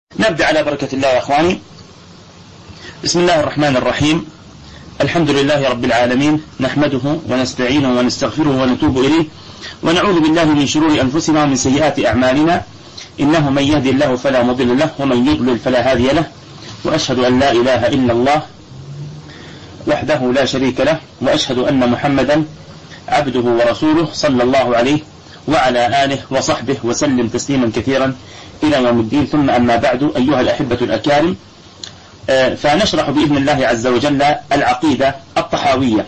نبدأ على بركة الله يا أخواني. بسم الله الرحمن الرحيم. الحمد لله رب العالمين، نحمده ونستعينه ونستغفره ونتوب إليه، ونعوذ بالله من شرور أنفسنا ومن سيئات أعمالنا، إنه من يهدي الله فلا مضل له ومن يضلل فلا هادي له، وأشهد أن لا إله إلا الله وحده لا شريك له، وأشهد أن محمدا عبده ورسوله صلى الله عليه وعلى آله وصحبه وسلم تسليما كثيرا إلى يوم الدين. ثم أما بعد، أيها الأحبة الأكارم، فنشرح بإذن الله عز وجل العقيدة الطحاوية.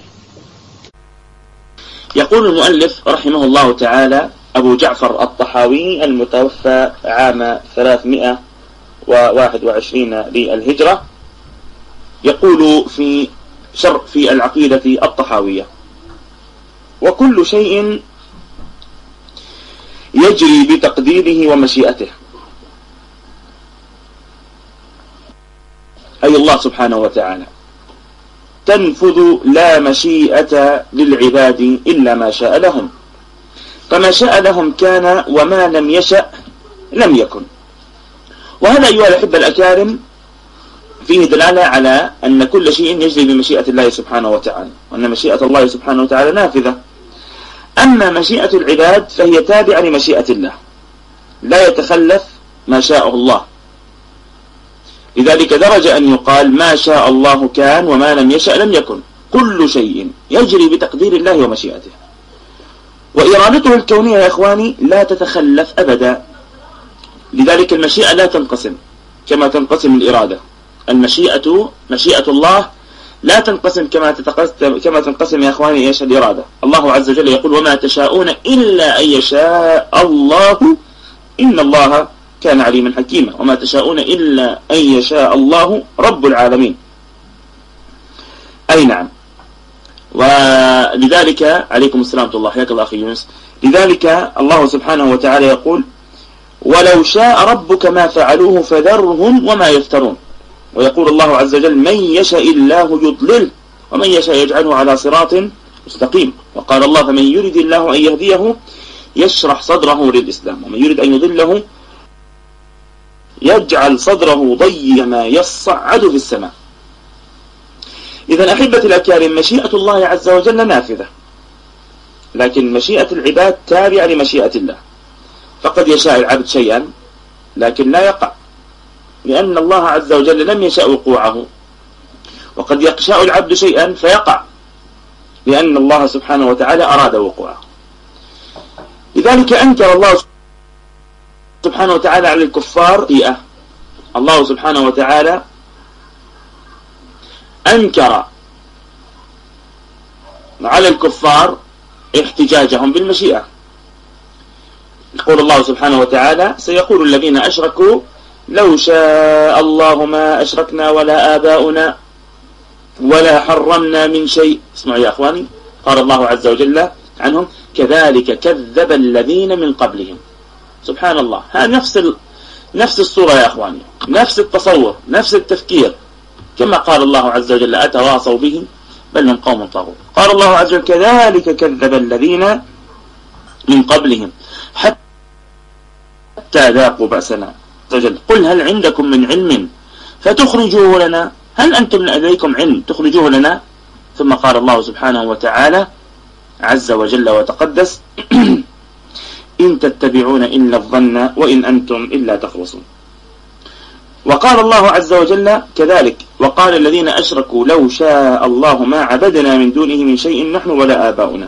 يقول المؤلف رحمه الله تعالى أبو جعفر الطحاوي المتوفى عام 321 للهجرة، يقول في العقيدة الطحاوية: وكل شيء يجري بتقديره ومشيئته، أي الله سبحانه وتعالى، تنفذ لا مشيئة للعباد إلا ما شاء لهم، فما شاء لهم كان وما لم يشأ لم يكن. وهذا أيها الأحبة الأكارم فيه دلالة على أن كل شيء يجري بمشيئة الله سبحانه وتعالى، وأن مشيئة الله سبحانه وتعالى نافذة. أما مشيئة العباد فهي تابعة لمشيئة الله، لا يتخلف ما شاءه الله. لذلك درج أن يقال ما شاء الله كان وما لم يشأ لم يكن. كل شيء يجري بتقدير الله ومشيئته، وإرادته الكونية يا إخواني لا تتخلف أبدا. لذلك المشيئة لا تنقسم كما تنقسم الإرادة. مشيئة الله لا تنقسم كما تنقسم يا إخواني إيش الإرادة. الله عز وجل يقول: وما تشاءون إلا أن يشاء الله إن الله كان عليما حكيما، وما تشاءون إلا أن يشاء الله رب العالمين. أي نعم. ولذلك عليكم السلام ورحمة الله، حياك الله أخي يونس. لذلك الله سبحانه وتعالى يقول: ولو شاء ربك ما فعلوه فذرهم وما يفترون. ويقول الله عز وجل: من يشاء الله يضلل ومن يشاء يجعله على صراط مستقيم. وقال الله: فمن يريد الله أن يهديه يشرح صدره للإسلام، ومن يريد أن يضله يجعل صدره ضيقا يصعد في السماء. إذا أحبتي الأكارم، مشيئة الله عز وجل نافذة، لكن مشيئة العباد تابعة لمشيئة الله. فقد يشاء العبد شيئا لكن لا يقع، لأن الله عز وجل لم يشاء وقوعه. وقد يشاء العبد شيئا فيقع، لأن الله سبحانه وتعالى أراد وقوعه. لذلك أنكر الله سبحانه وتعالى على الكفار بيئة. الله سبحانه وتعالى أنكر على الكفار احتجاجهم بالمشيئة. يقول الله سبحانه وتعالى: سيقول الذين أشركوا لو شاء الله ما أشركنا ولا آباؤنا ولا حرمنا من شيء. اسمعوا يا أخواني، قال الله عز وجل عنهم: كذلك كذب الذين من قبلهم. سبحان الله، هذا نفس الصورة يا أخواني، نفس التصور، نفس التفكير. كما قال الله عز وجل: أتواصوا به بل هم قوم طاغون. قال الله عز وجل: كذلك كذب الذين من قبلهم حتى ذاقوا بأسنا. قل هل عندكم من علم فتخرجوه لنا، هل أنتم لديكم علم تخرجوه لنا؟ ثم قال الله سبحانه وتعالى عز وجل وتقدس: إن تتبعون إلا الظن وإن أنتم إلا تخرصون. وقال الله عز وجل كذلك: وقال الذين أشركوا لو شاء الله ما عبدنا من دونه من شيء نحن ولا آباؤنا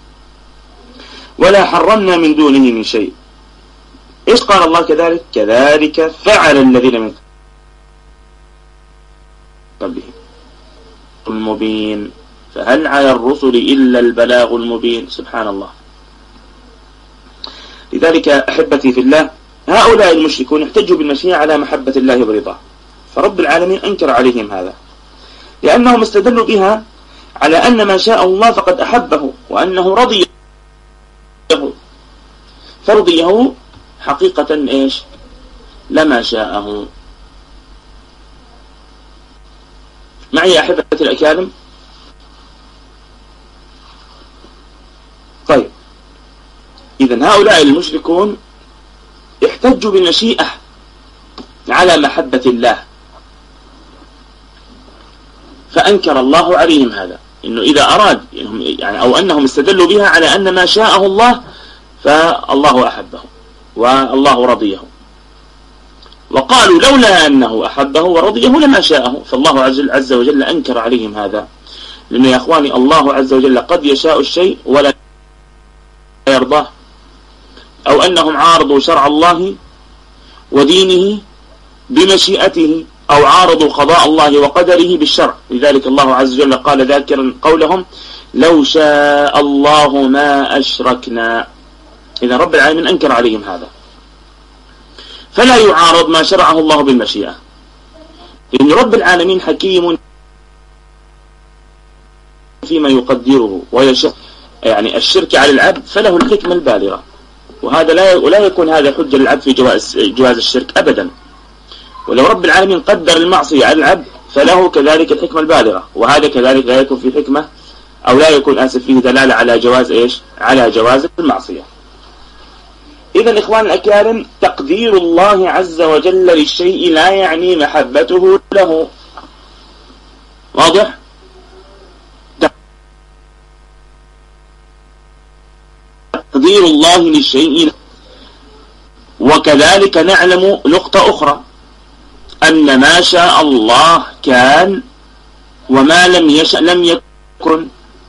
ولا حرمنا من دونه من شيء. إيش قال الله كذلك فعل الذين من قبلهم المبين، فهل على الرسل إلا البلاغ المبين. سبحان الله. لذلك أحبتي في الله، هؤلاء المشركون احتجوا بالمشيئة على محبة الله ورضاه، فرب العالمين أنكر عليهم هذا، لأنهم استدلوا بها على أن ما شاء الله فقد أحبه، وأنه رضيه، فرضيه حقيقة إيش؟ لما شاءه. معي يا أحبتي الأكارم؟ طيب، إذن هؤلاء المشركون احتجوا بالمشيئة على محبة الله، فأنكر الله عليهم هذا، إنه إذا أراد يعني أو أنهم استدلوا بها على أن ما شاءه الله فالله أحبه والله رضيه، وقالوا لولا أنه أحبه ورضيه لما شاءه، فالله عز وجل أنكر عليهم هذا. لأنه يا أخواني الله عز وجل قد يشاء الشيء ولا يرضاه، أو أنهم عارضوا شرع الله ودينه بمشيئته، أو عارضوا قضاء الله وقدره بالشرع. لذلك الله عز وجل قال ذاكرا قولهم لو شاء الله ما أشركنا. إذا رب العالمين أنكر عليهم هذا، فلا يعارض ما شرعه الله بالمشيئة، إن رب العالمين حكيم فيما يقدره ويشاء. يعني الشرك على العبد فله الحكمة البالغة، وهذا لا يكون هذا حجة للعبد في جواز الشرك أبدا. ولو رب العالمين قدر المعصية على العبد فله كذلك الحكمة البالغة، وهذا كذلك لا يكون فيه حكمة أو لا يكون فيه دلالة على جواز على جواز المعصية. إذا إخوان الأكارم، تقدير الله عز وجل للشيء لا يعني محبته له. واضح؟ تقدير الله للشيء. وكذلك نعلم نقطة أخرى، أن ما شاء الله كان وما لم يشأ لم يكن.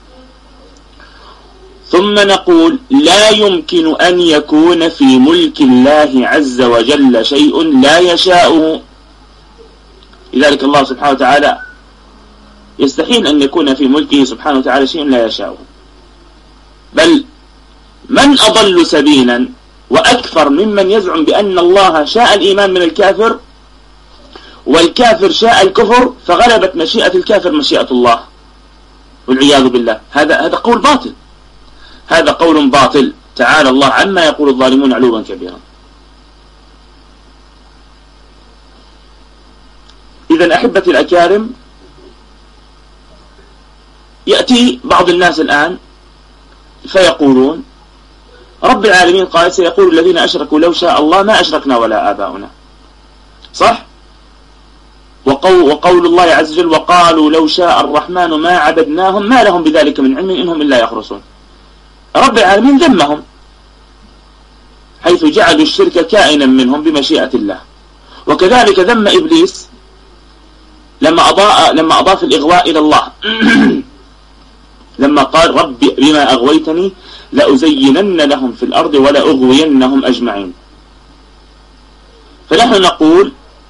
ثم نقول لا يمكن أن يكون في ملك الله عز وجل شيء لا يشاءه. لذلك الله سبحانه وتعالى يستحيل أن يكون في ملكه سبحانه وتعالى شيء لا يشاءه. بل من أضل سبيلا وأكثر ممن يزعم بأن الله شاء الإيمان من الكافر والكافر شاء الكفر، فغلبت مشيئة الكافر مشيئة الله والعياذ بالله. هذا قول باطل، هذا قول باطل. تعالى الله عما يقول الظالمون علوا كبيرا. إذن أحبتي الأكارم، يأتي بعض الناس الآن فيقولون رب العالمين قال سيقول الذين أشركوا لو شاء الله ما أشركنا ولا آباؤنا. صح؟ وقول الله عز وجل وقالوا لو شاء الرحمن ما عبدناهم ما لهم بذلك من علم إنهم إلا يخرصون. رب العالمين ذمهم حيث جعلوا الشرك كائنا منهم بمشيئة الله. وكذلك ذم إبليس لما أضاف الإغواء إلى الله لما قال رب بما أغويتني لأزينن لهم في الأرض ولأغوينهم أجمعين. فنحن نقول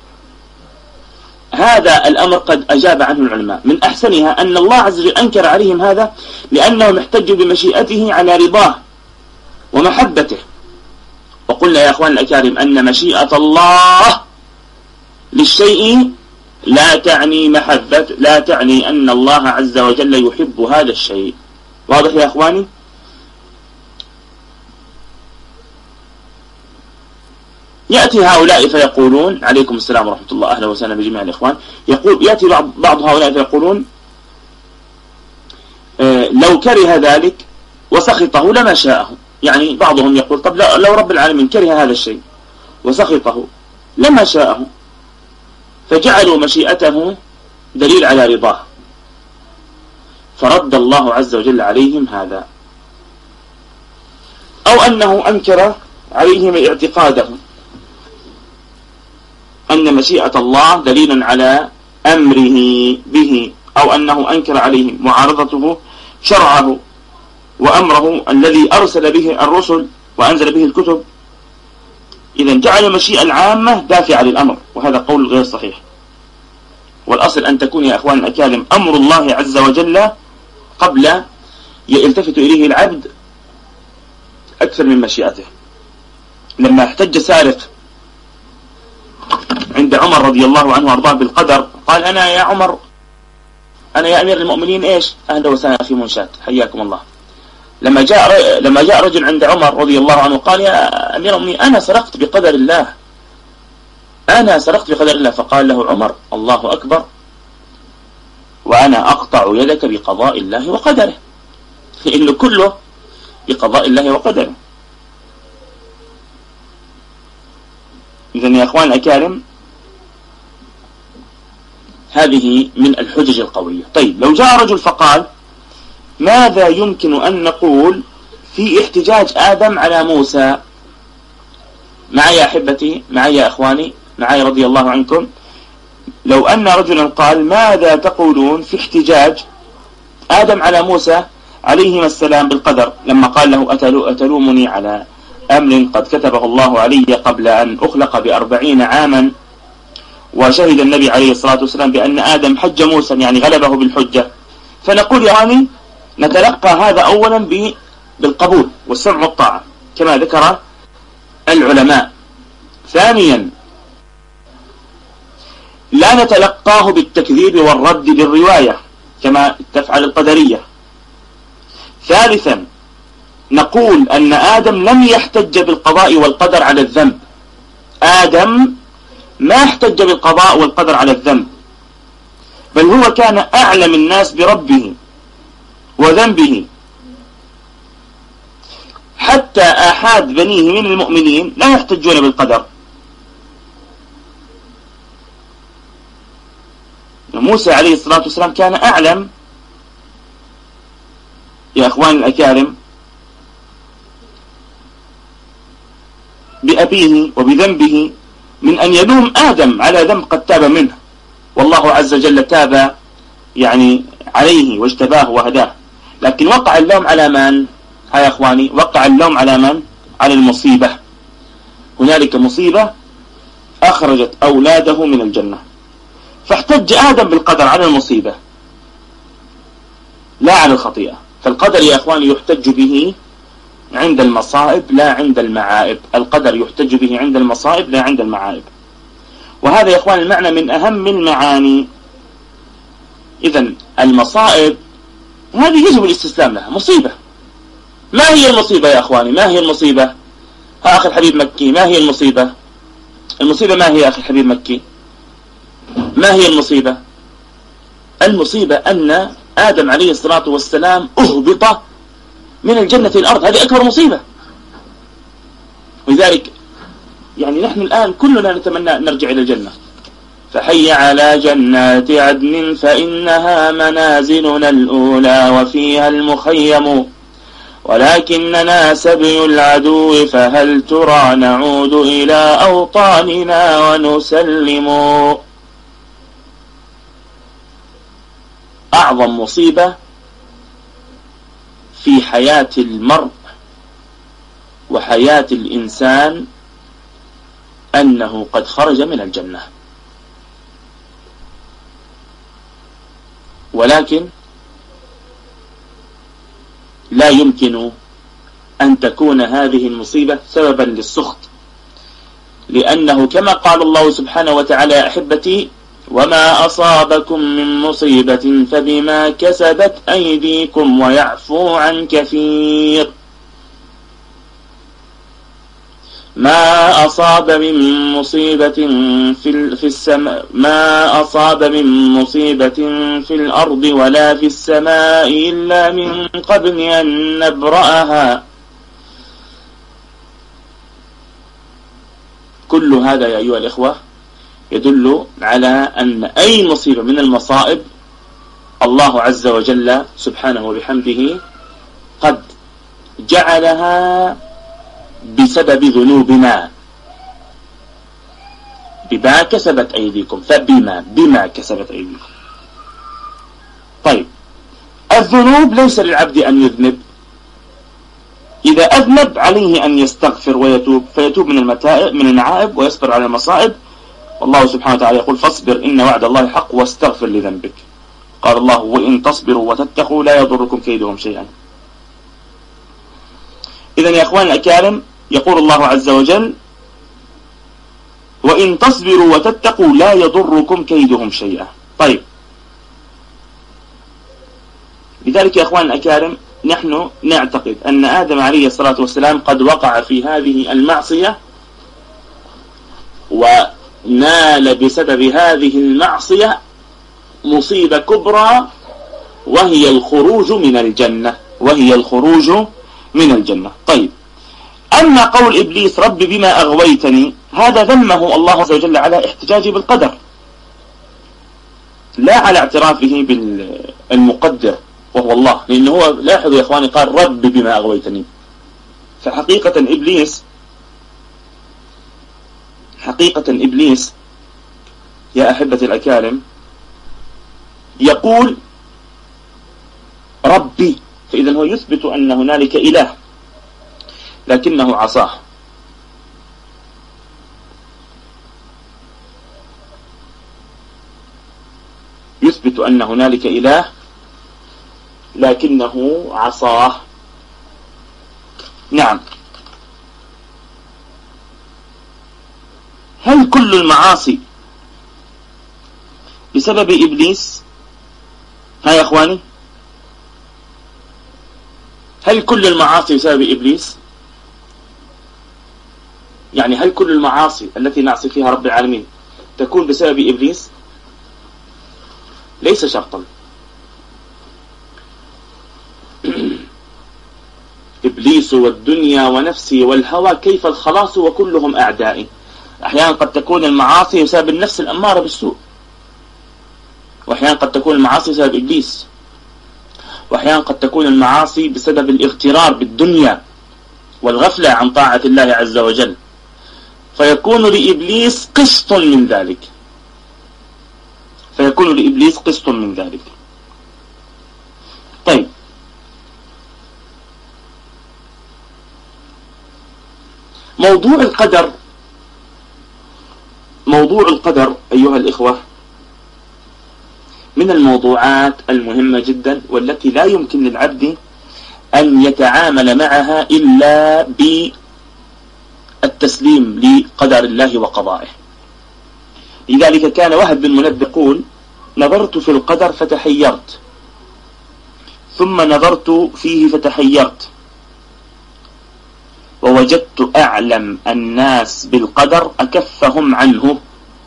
هذا الأمر قد أجاب عنه العلماء. من أحسنها أن الله عز وجل أنكر عليهم هذا لأنهم احتجوا بمشيئته على رضاه ومحبته. وقلنا يا أخوان الأكارم أن مشيئة الله للشيء لا تعني أن الله عز وجل يحب هذا الشيء. واضح يا أخواني؟ يأتي هؤلاء فيقولون عليكم السلام ورحمة الله أهلا وسهلا بجميع الإخوان. يأتي بعض هؤلاء فيقولون لو كره ذلك وسخطه لما شاءه. يعني بعضهم يقول طب لو رب العالمين كره هذا الشيء وسخطه لما شاءه، فجعلوا مشيئته دليل على رضاه، فرد الله عز وجل عليهم هذا. أو أنه أنكر عليهم اعتقادهم أن مشيئة الله دليل على أمره به، أو أنه أنكر عليهم معارضته شرعه وأمره الذي أرسل به الرسل وأنزل به الكتب. إذا جعل المشيئة العامة دافعة للأمر، وهذا قول غير صحيح. والأصل أن تكون يا أخوان الأكارم أمر الله عز وجل قبل يلتفت إليه العبد أكثر من مشيئته. لما احتج سارق عند عمر رضي الله عنه وارضاه بالقدر قال أنا يا عمر أنا يا أمير المؤمنين إيش أهلا وسهلا في منشات حياكم الله. لما جاء رجل عند عمر رضي الله عنه قال يا أمير المؤمنين أنا سرقت بقدر الله، أنا سرقت بقدر الله. فقال له عمر الله أكبر وأنا أقطع يدك بقضاء الله وقدره، إنه كله بقضاء الله وقدره. إذن يا أخوان الأكارم هذه من الحجج القوية. طيب لو جاء رجل فقال ماذا يمكن أن نقول في احتجاج آدم على موسى؟ معي يا أحبتي، معي يا أخواني، معي رضي الله عنكم. لو أن رجلا قال ماذا تقولون في احتجاج آدم على موسى عليهما السلام بالقدر، لما قال له أتلومني على أمر قد كتبه الله علي قبل أن أخلق ب40 عاما، وشهد النبي عليه الصلاة والسلام بأن آدم حج موسى، يعني غلبه بالحجة. فنقول يا غاني نتلقى هذا أولا بالقبول والسمع والطاعة كما ذكر العلماء. ثانيا لا نتلقاه بالتكذيب والرد بالرواية كما تفعل القدرية. ثالثا نقول أن آدم لم يحتج بالقضاء والقدر على الذنب. آدم ما احتج بالقضاء والقدر على الذنب، بل هو كان أعلم الناس بربه وذنبه، حتى آحاد بنيه من المؤمنين لا يحتجون بالقدر. موسى عليه الصلاة والسلام كان أعلم يا أخوان الأكارم بأبيه وبذنبه من أن يلوم آدم على ذنب قد تاب منه، والله عز وجل تاب يعني عليه واجتباه وهداه. لكن وقع اللوم على من؟ يا أخواني وقع اللوم على من؟ على المصيبة. هنالك مصيبة أخرجت أولاده من الجنة، فاحتج آدم بالقدر على المصيبة لا على الخطيئة. فالقدر يا أخواني يحتج به عند المصائب لا عند المعائب. القدر يحتج به عند المصائب لا عند المعائب. وهذا يا أخواني المعنى من أهم المعاني. إذن المصائب هذه يجب الاستسلام لها، مصيبة. ما هي المصيبة يا أخواني؟ ما هي المصيبة؟ ها أخي الحبيب مكي، ما هي المصيبة؟ المصيبة ما هي يا أخي الحبيب مكي؟ ما هي المصيبة؟ المصيبة أن آدم عليه الصلاة والسلام أهبط من الجنة الأرض، هذه أكبر مصيبة. ولذلك يعني نحن الآن كلنا نتمنى أن نرجع إلى الجنة. فحي على جنات عدن فإنها منازلنا الأولى وفيها المخيم، ولكننا سبي العدو فهل ترى نعود إلى أوطاننا ونسلم. أعظم مصيبة في حياة المرء وحياة الإنسان أنه قد خرج من الجنة. ولكن لا يمكن أن تكون هذه المصيبة سببا للسخط، لأنه كما قال الله سبحانه وتعالى يا أحبتي وما أصابكم من مصيبة فبما كسبت أيديكم ويعفو عن كثير. ما أصاب من مصيبة في السماء، ما أصاب من مصيبة في الأرض ولا في السماء إلا من قبل أن نبرأها. كل هذا يا أيها الإخوة يدل على أن أي مصيبة من المصائب الله عز وجل سبحانه وبحمده قد جعلها بسبب ذنوبنا، بما كسبت أيديكم، بما كسبت أيديكم. طيب الذنوب ليس للعبد أن يذنب، إذا أذنب عليه أن يستغفر ويتوب، فيتوب من المعائب ويصبر على المصائب. والله سبحانه وتعالى يقول فاصبر إن وعد الله حق واستغفر لذنبك. قال الله وإن تصبروا وتتقوا لا يضركم كيدهم شيئا. إذن يا أخوان الأكارم يقول الله عز وجل وإن تصبروا وتتقوا لا يضركم كيدهم شيئا. طيب لذلك يا أخوان الأكارم نحن نعتقد أن آدم عليه الصلاة والسلام قد وقع في هذه المعصية ونال بسبب هذه المعصية مصيبة كبرى وهي الخروج من الجنة، من الجنة. طيب أما قول إبليس رب بما أغويتني، هذا ذمه الله عز وجل على احتجاجه بالقدر. لا على اعترافه بالمقدر وهو الله، لأنه هو لاحظوا يا إخواني قال رب بما أغويتني. فحقيقة إبليس يا أحبتي الأكارم يقول ربي، فإذا هو يثبت أن هنالك إله لكنه عصاه. يثبت أن هنالك إله لكنه عصاه. نعم. هل كل المعاصي بسبب إبليس؟ ها يا أخواني، هل كل المعاصي بسبب إبليس؟ يعني هل كل المعاصي التي نعصي فيها رب العالمين تكون بسبب إبليس؟ ليس شرطا. إبليس والدنيا ونفسي والهوى كيف الخلاص وكلهم أعدائي. أحيانا قد تكون المعاصي بسبب النفس الأمارة بالسوء، وأحيانا قد تكون المعاصي بسبب إبليس، وأحيانا قد تكون المعاصي بسبب الاغترار بالدنيا والغفلة عن طاعة الله عز وجل، فيكون لإبليس قسط من ذلك. طيب، موضوع القدر أيها الإخوة من الموضوعات المهمة جدا، والتي لا يمكن للعبد أن يتعامل معها إلا بالتسليم لقدر الله وقضائه. لذلك كان وهب بن منبه يقول نظرت في القدر فتحيرت، ثم نظرت فيه فتحيرت، ووجدت أعلم الناس بالقدر أكفهم عنه،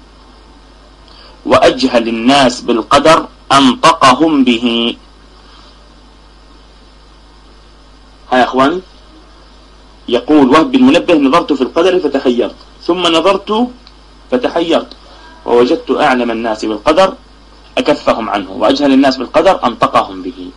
وأجهل الناس بالقدر أنطقهم به. ها يا أخواني، يقول وهب بن منبه نظرت في القدر فتحيرت، ثم نظرت فتحيرت، ووجدت أعلم الناس بالقدر أكفهم عنه، وأجهل الناس بالقدر أنطقهم به.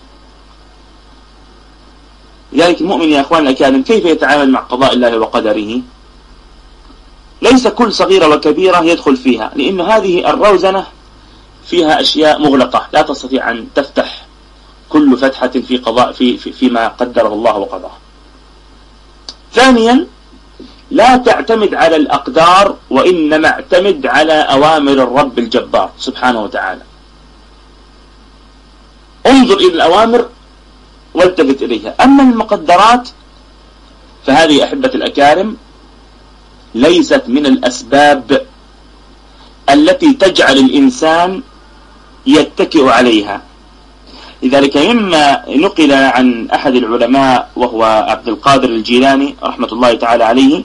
لذلك المؤمن يا أخوان الأكارم كيف يتعامل مع قضاء الله وقدره؟ ليس كل صغيرة وكبيرة يدخل فيها، لأن هذه الروزنة فيها أشياء مغلقة لا تستطيع أن تفتح كل فتحة في قضاء فيما قدره الله وقضاه. ثانيا، لا تعتمد على الأقدار، وإنما اعتمد على أوامر الرب الجبار سبحانه وتعالى. انظر إلى الأوامر والتفت إليها. أما المقدرات فهذه أحبة الأكارم ليست من الأسباب التي تجعل الإنسان يتكئ عليها. لذلك مما نقل عن أحد العلماء وهو عبد القادر الجيلاني رحمة الله تعالى عليه،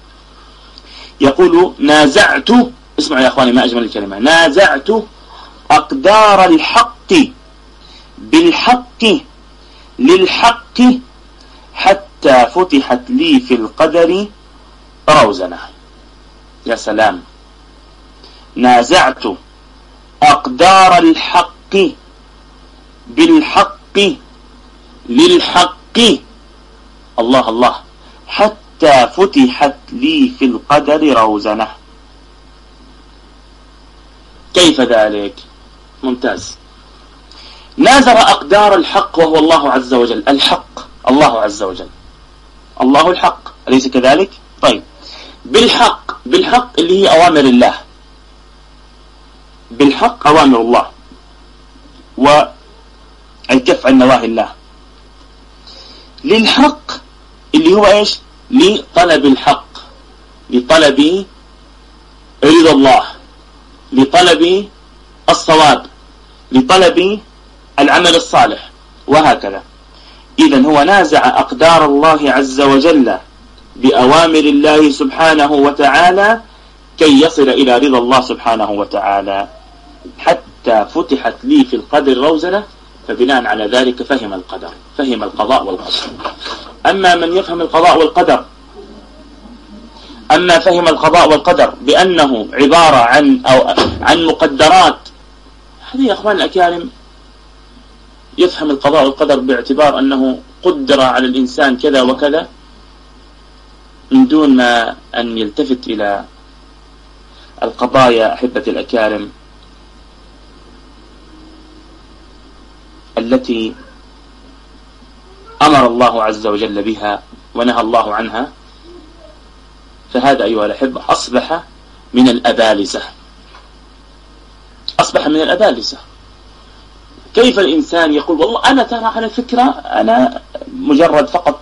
يقول نازعت، اسمعوا يا أخواني ما أجمل الكلمة، نازعت أقدار الحق بالحق للحق حتى فتحت لي في القدر روزنة. يا سلام، نازعت أقدار الحق بالحق للحق، الله الله، حتى فتحت لي في القدر روزنة. كيف ذلك؟ ممتاز. نازع أقدار الحق وهو الله عز وجل، الحق الله عز وجل، الله الحق، أليس كذلك؟ طيب، بالحق اللي هي أوامر الله، بالحق أوامر الله والكف عن نواهي الله. للحق اللي هو إيش؟ لطلب الحق، لطلب رضا الله، لطلب الصواب، لطلب العمل الصالح، وهكذا. إذن هو نازع أقدار الله عز وجل بأوامر الله سبحانه وتعالى كي يصل إلى رضا الله سبحانه وتعالى، حتى فتحت لي في القدر روزنة. فبناء على ذلك فهم القدر، فهم القضاء والقدر. أما من يفهم القضاء والقدر، أما فهم القضاء والقدر بأنه عبارة عن مقدرات هذه يا أخوان الأكارم يفهم القضاء والقدر باعتبار أنه قدر على الإنسان كذا وكذا، من دون ما أن يلتفت إلى القضايا أحبة الأكارم التي أمر الله عز وجل بها ونهى الله عنها. فهذا أيها الأحبة أصبح من الأبالسة، أصبح من الأبالسة. كيف الإنسان يقول والله أنا ترى على فكرة أنا مجرد فقط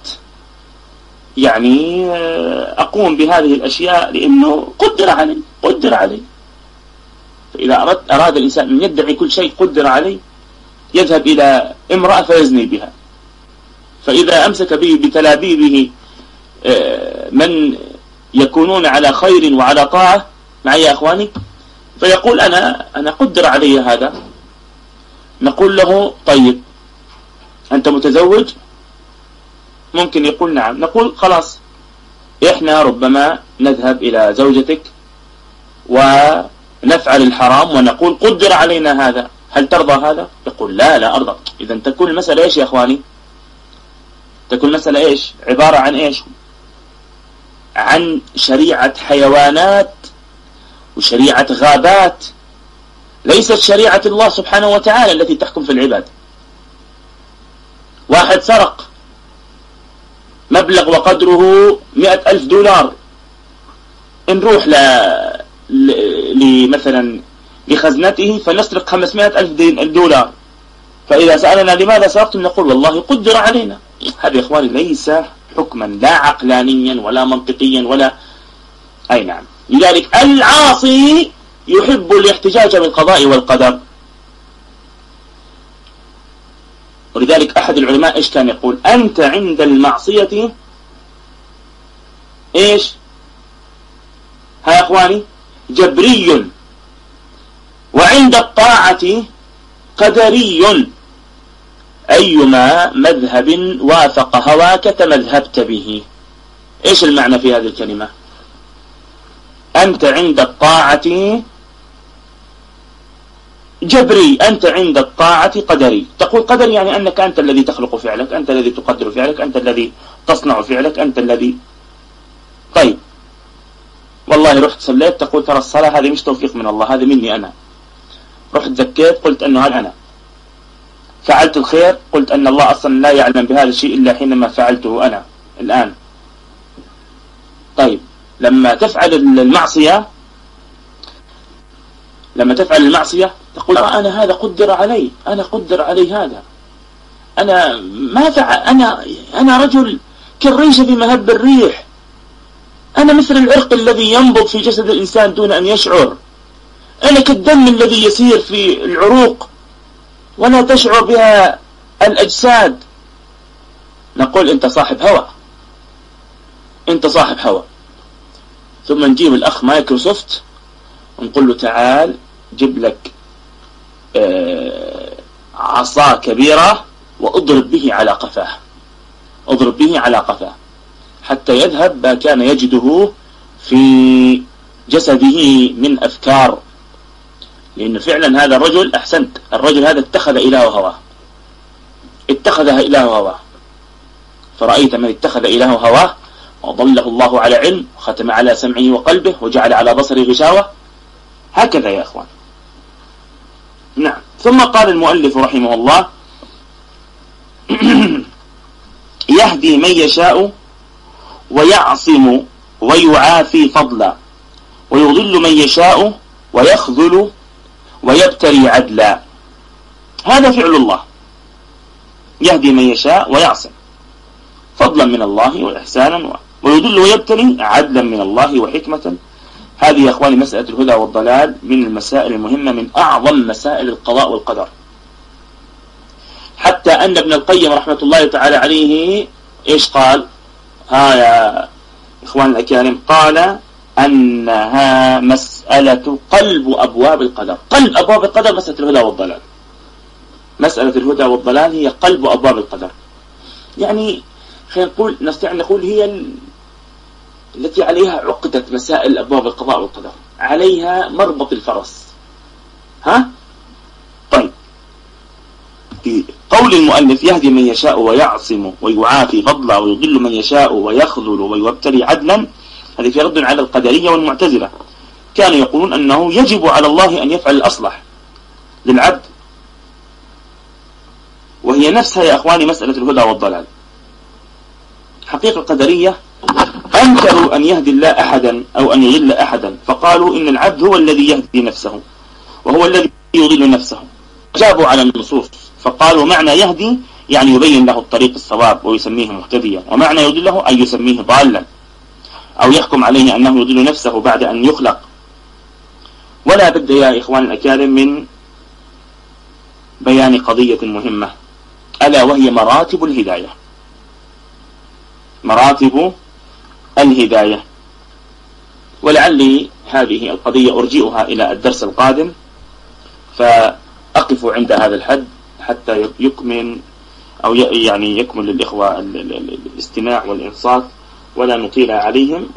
يعني أقوم بهذه الأشياء لأنه قدر علي. فإذا أراد الإنسان أن يدعي كل شيء قدر عليه يذهب إلى امرأة فيزني بها، فإذا أمسك به بتلابيبه من يكونون على خير وعلى طاعة معي يا أخواني، فيقول أنا قدر علي هذا. نقول له طيب أنت متزوج؟ ممكن يقول نعم. نقول خلاص إحنا ربما نذهب إلى زوجتك ونفعل الحرام ونقول قدر علينا هذا، هل ترضى هذا؟ يقول لا أرضى. إذا تكون المسألة إيش يا أخواني؟ تكون المسألة إيش؟ عبارة عن إيش؟ عن شريعة حيوانات وشريعة غابات، ليست شريعة الله سبحانه وتعالى التي تحكم في العباد. واحد سرق مبلغ وقدره $100,000، نروح مثلا لخزنته فنسرق $500,000. فإذا سألنا لماذا سرقتم نقول والله قدر علينا. هذا يا إخواني ليس حكما لا عقلانيا ولا منطقيا ولا أي نعم. لذلك العاصي يحب الاحتجاج بالقضاء والقدر. ولذلك أحد العلماء إيش كان يقول؟ أنت عند المعصية إيش؟ ها يا إخواني جبري، وعند الطاعة قدري، أيما مذهب وافق هواك تمذهبت به. إيش المعنى في هذه الكلمة؟ أنت عند الطاعة جبري، أنت عند الطاعة قدري. تقول قدري يعني أنك أنت الذي تخلق فعلك، أنت الذي تقدر فعلك، أنت الذي تصنع فعلك، أنت الذي. طيب والله رحت صليت، تقول ترى الصلاة هذه مش توفيق من الله، هذه مني أنا. رحت زكيت قلت أنه هل أنا فعلت الخير، قلت أن الله أصلا لا يعلم بهذا الشيء إلا حينما فعلته أنا الآن. طيب لما تفعل المعصية تقول أنا هذا قدر علي، أنا قدر علي هذا، أنا ما فعل، أنا رجل كالريش في مهب الريح، أنا مثل العرق الذي ينبض في جسد الإنسان دون أن يشعر، أنا كالدم الذي يسير في العروق ولا تشعر بها الأجساد. نقول أنت صاحب هوى، أنت صاحب هوى. ثم نجيب الأخ مايكروسوفت ونقول له تعال جيب لك عصا كبيرة واضرب به على قفاه، اضرب به على قفاه حتى يذهب ما كان يجده في جسده من أفكار. لأنه فعلا هذا الرجل، أحسنت، الرجل هذا اتخذ إله هواه، اتخذها إله هواه. فرأيت من اتخذ إله هواه وضله الله على علم وختم على سمعه وقلبه وجعل على بصره غشاوة. هكذا يا أخوان. نعم. ثم قال المؤلف رحمه الله يهدي من يشاء ويعصم ويعافي فضلا، ويضل من يشاء ويخذل ويبتري عدلا. هذا فعل الله، يهدي من يشاء ويعصم فضلا من الله وإحسانا، ويضل ويبتري عدلا من الله وحكمة. هذه يا أخواني مسألة الهدى والضلال من المسائل المهمة، من أعظم مسائل القضاء والقدر. حتى أن ابن القيم رحمة الله تعالى عليه إيش قال؟ ها يا إخوان الأكارم، قال أنها مسألة قلب أبواب القدر. قلب أبواب القدر مسألة الهدى والضلال. مسألة الهدى والضلال هي قلب أبواب القدر. يعني خلينا نقول، نستطيع أن نقول هي التي عليها عقدة مسائل أبواب القضاء والقدر، عليها مربط الفرس. ها؟ في قول المؤلف يهدي من يشاء ويعصم ويعافي فضلا ويضل من يشاء ويخذل ويبتلي عدلا، هذه في رد على القدرية والمعتزلة. كانوا يقولون أنه يجب على الله أن يفعل الأصلح للعبد، وهي نفسها يا أخواني مسألة الهدى والضلال. حقيقة القدرية أنكروا أن يهدي الله أحدا أو أن يضل أحدا، فقالوا إن العبد هو الذي يهدي نفسه وهو الذي يضل نفسه. جابوا على النصوص فقالوا معنى يهدي يعني يبين له الطريق الصواب ويسميه مهتديا، ومعنى يضله أن يسميه ضالا أو يحكم عليه أنه يضل نفسه بعد أن يخلق. ولا بد يا إخوان الأكارم من بيان قضية مهمة، ألا وهي مراتب الهداية. مراتب الهداية. ولعلي هذه القضية أرجئها إلى الدرس القادم، فأقف عند هذا الحد حتى يكمل أو يعني يكمل للإخوة الاستماع والإنصات ولا نطيل عليهم.